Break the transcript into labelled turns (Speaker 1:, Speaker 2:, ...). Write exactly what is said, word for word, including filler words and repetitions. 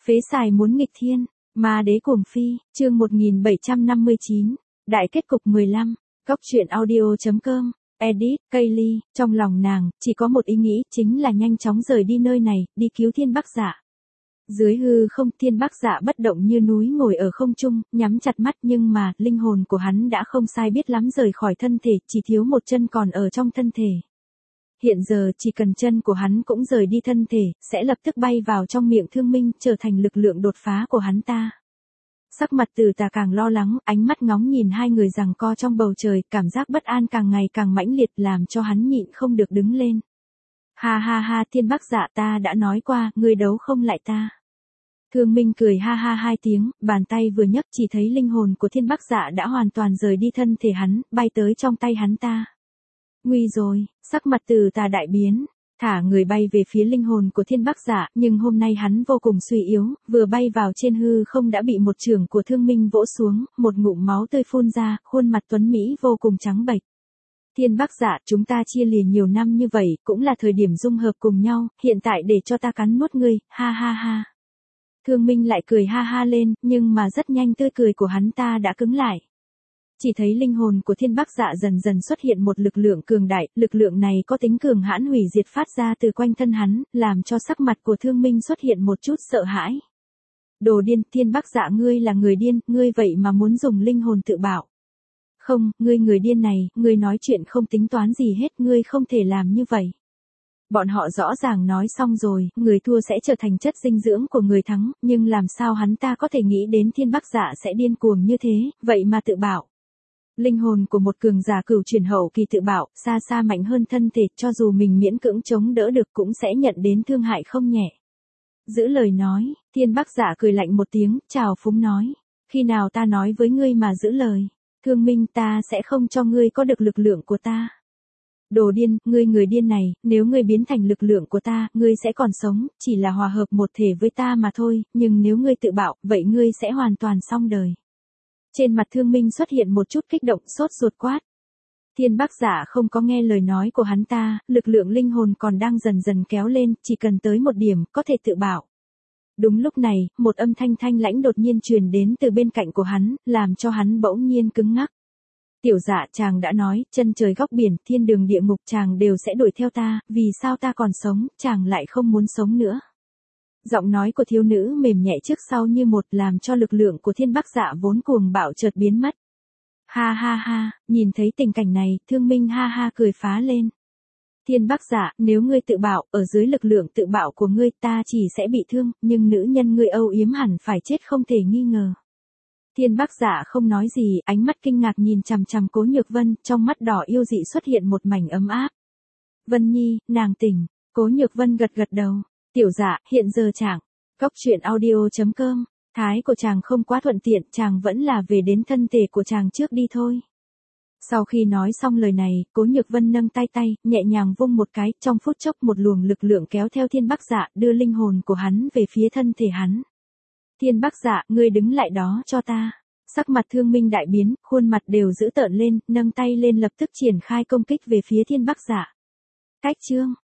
Speaker 1: Phế xài muốn nghịch thiên, ma đế cuồng phi, chương một nghìn bảy trăm năm mươi chín, đại kết cục mười lăm, Cóc truyện audio.com, edit, Kaylee, trong lòng nàng, chỉ có một ý nghĩ, chính là nhanh chóng rời đi nơi này, đi cứu Thiên Bắc Dạ. Dưới hư không, Thiên Bắc Dạ bất động như núi ngồi ở không trung, nhắm chặt mắt nhưng mà, linh hồn của hắn đã không sai biết lắm rời khỏi thân thể, chỉ thiếu một chân còn ở trong thân thể. Hiện giờ chỉ cần chân của hắn cũng rời đi thân thể, sẽ lập tức bay vào trong miệng Thương Minh, trở thành lực lượng đột phá của hắn ta. Sắc mặt Từ Tà càng lo lắng, ánh mắt ngóng nhìn hai người giằng co trong bầu trời, cảm giác bất an càng ngày càng mãnh liệt làm cho hắn nhịn không được đứng lên. Ha ha ha, Thiên Bắc Dạ, ta đã nói qua, ngươi đấu không lại ta. Thương Minh cười ha ha hai tiếng, bàn tay vừa nhấc chỉ thấy linh hồn của Thiên Bắc Dạ đã hoàn toàn rời đi thân thể hắn, bay tới trong tay hắn ta. Nguy rồi, sắc mặt Từ Tà đại biến, thả người bay về phía linh hồn của Thiên Bắc Dạ, nhưng hôm nay hắn vô cùng suy yếu, vừa bay vào trên hư không đã bị một chưởng của Thương Minh vỗ xuống, một ngụm máu tươi phun ra, khuôn mặt tuấn mỹ vô cùng trắng bệch. Thiên Bắc Dạ, chúng ta chia lìa nhiều năm như vậy, cũng là thời điểm dung hợp cùng nhau, hiện tại để cho ta cắn nuốt ngươi, ha ha ha. Thương Minh lại cười ha ha lên, nhưng mà rất nhanh tươi cười của hắn ta đã cứng lại. Chỉ thấy linh hồn của Thiên Bắc Dạ dần dần xuất hiện một lực lượng cường đại, lực lượng này có tính cường hãn hủy diệt phát ra từ quanh thân hắn, làm cho sắc mặt của Thương Minh xuất hiện một chút sợ hãi. Đồ điên, Thiên Bắc Dạ, ngươi là người điên, ngươi vậy mà muốn dùng linh hồn tự bảo. Không, ngươi người điên này, ngươi nói chuyện không tính toán gì hết, ngươi không thể làm như vậy. Bọn họ rõ ràng nói xong rồi, người thua sẽ trở thành chất dinh dưỡng của người thắng, nhưng làm sao hắn ta có thể nghĩ đến Thiên Bắc Dạ sẽ điên cuồng như thế, vậy mà tự bảo. Linh hồn của một cường giả cửu truyền hậu kỳ tự bảo, xa xa mạnh hơn thân thể, cho dù mình miễn cưỡng chống đỡ được cũng sẽ nhận đến thương hại không nhẹ. Giữ lời nói, Thiên Bắc Dạ cười lạnh một tiếng, chào phúng nói. Khi nào ta nói với ngươi mà giữ lời, Thương Minh, ta sẽ không cho ngươi có được lực lượng của ta. Đồ điên, ngươi người điên này, nếu ngươi biến thành lực lượng của ta, ngươi sẽ còn sống, chỉ là hòa hợp một thể với ta mà thôi, nhưng nếu ngươi tự bạo, vậy ngươi sẽ hoàn toàn xong đời. Trên mặt Thương Minh xuất hiện một chút kích động, sốt ruột quát. Thiên Bắc Dạ không có nghe lời nói của hắn ta, lực lượng linh hồn còn đang dần dần kéo lên, chỉ cần tới một điểm, có thể tự bạo. Đúng lúc này, một âm thanh thanh lãnh đột nhiên truyền đến từ bên cạnh của hắn, làm cho hắn bỗng nhiên cứng ngắc. Tiểu Dạ, chàng đã nói, chân trời góc biển, thiên đường địa ngục, chàng đều sẽ đuổi theo ta, vì sao ta còn sống, chàng lại không muốn sống nữa. Giọng nói của thiếu nữ mềm nhẹ trước sau như một, làm cho lực lượng của Thiên Bắc Dạ vốn cuồng bạo chợt biến mất. Ha ha ha, nhìn thấy tình cảnh này, Thương Minh ha ha cười phá lên. Thiên Bắc Dạ, nếu ngươi tự bạo, ở dưới lực lượng tự bạo của ngươi ta chỉ sẽ bị thương, nhưng nữ nhân ngươi âu yếm hẳn phải chết không thể nghi ngờ. Thiên Bắc Dạ không nói gì, ánh mắt kinh ngạc nhìn chằm chằm Cố Nhược Vân, trong mắt đỏ yêu dị xuất hiện một mảnh ấm áp. Vân Nhi, nàng tỉnh. Cố Nhược Vân gật gật đầu. Tiểu Dạ, hiện giờ chàng, Cóc truyện audio.com, thái của chàng không quá thuận tiện, chàng vẫn là về đến thân thể của chàng trước đi thôi. Sau khi nói xong lời này, Cố Nhược Vân nâng tay tay, nhẹ nhàng vung một cái, trong phút chốc một luồng lực lượng kéo theo Thiên Bắc Dạ, đưa linh hồn của hắn về phía thân thể hắn. Thiên Bắc Dạ, ngươi đứng lại đó cho ta. Sắc mặt Thương Minh đại biến, khuôn mặt đều dữ tợn lên, nâng tay lên lập tức triển khai công kích về phía Thiên Bắc Dạ. Cách chương.